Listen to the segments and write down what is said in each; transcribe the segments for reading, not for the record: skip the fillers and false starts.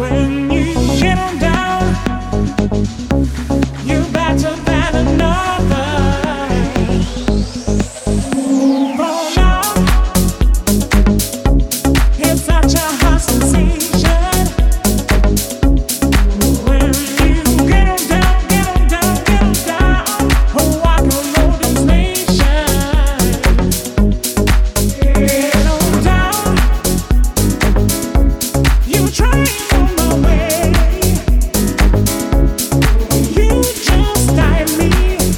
When you get on down, you better than another. Move on now, it's such a hot sensation. When you get on down, get on down, get on down, oh, I can roll this nation. Get on down, you try on my way. You just guide me.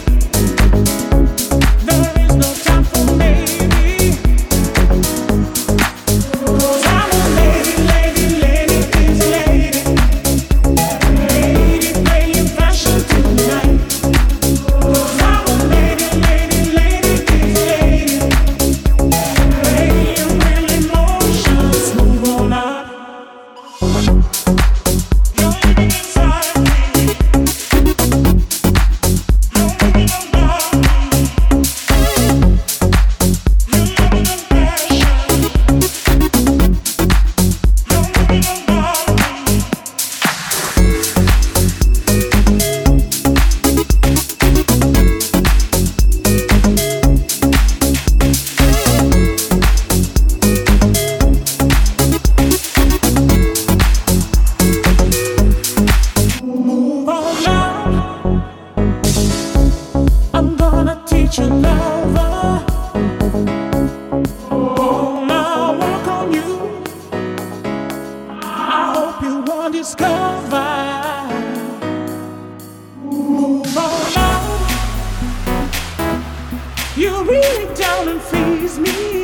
There is no time for maybe. 'Cause I'm a lady, lady, lady, is lady. Lady, playing fashion tonight. 'Cause I'm a lady, lady, lady, is lady. Playing real emotions. Move on up. You're living inside me. You're living above me. You're living in passion. You're living above me. Move on now. I'm gonna teach you lover. Oh, now work on you. I hope you won't discover. Move on now. You really down and freeze me.